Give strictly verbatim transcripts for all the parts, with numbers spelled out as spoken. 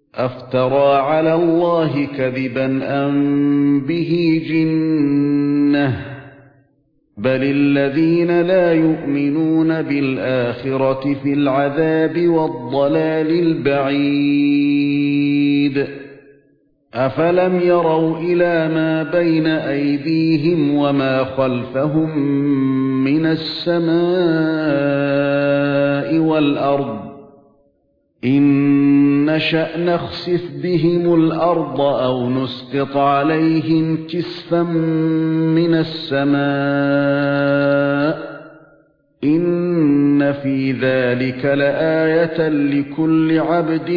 أفترى على الله كذبا أم به جنة بل الذين لا يؤمنون بالآخرة في العذاب والضلال البعيد أفلم يروا إلى ما بين أيديهم وما خلفهم من السماء والأرض إن نشأ نخسف بهم الأرض أو نسقط عليهم كسفا من السماء إن في ذلك لآية لكل عبد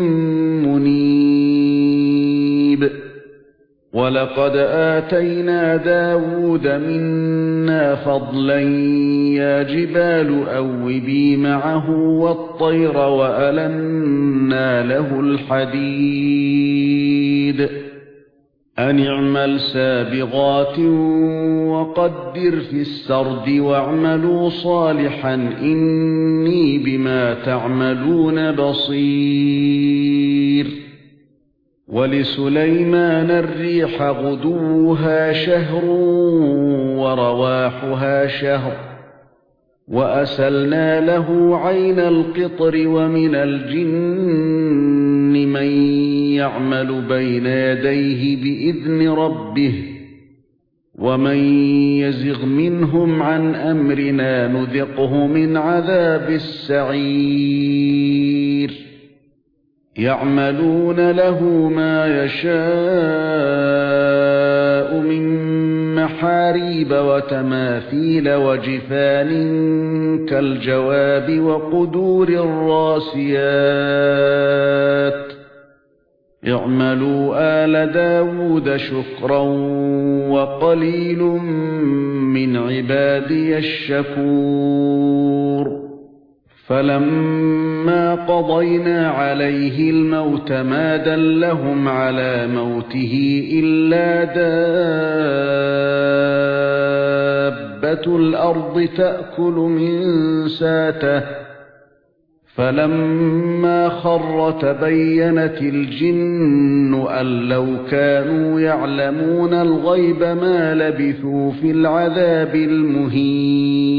منيب ولقد آتينا داود منا فضلا يا جبال أوبي معه والطير وألنا له الحديد أن اعمل سابغات وقدر في السرد واعملوا صالحا إني بما تعملون بصير ولسليمان الريح غدوها شهر ورواحها شهر وأسلنا له عين القطر ومن الجن من يعمل بين يديه بإذن ربه ومن يزغ منهم عن أمرنا نذقه من عذاب السعير يعملون له ما يشاء من محاريب وتماثيل وجفان كالجواب وقدور الراسيات اعملوا آل داود شكرا وقليل من عبادي الشكور فلما قضينا عليه الموت ما دلهم على موته إلا دابة الأرض تأكل من ساته فلما خر تبينت الجن أن لو كانوا يعلمون الغيب ما لبثوا في العذاب المهين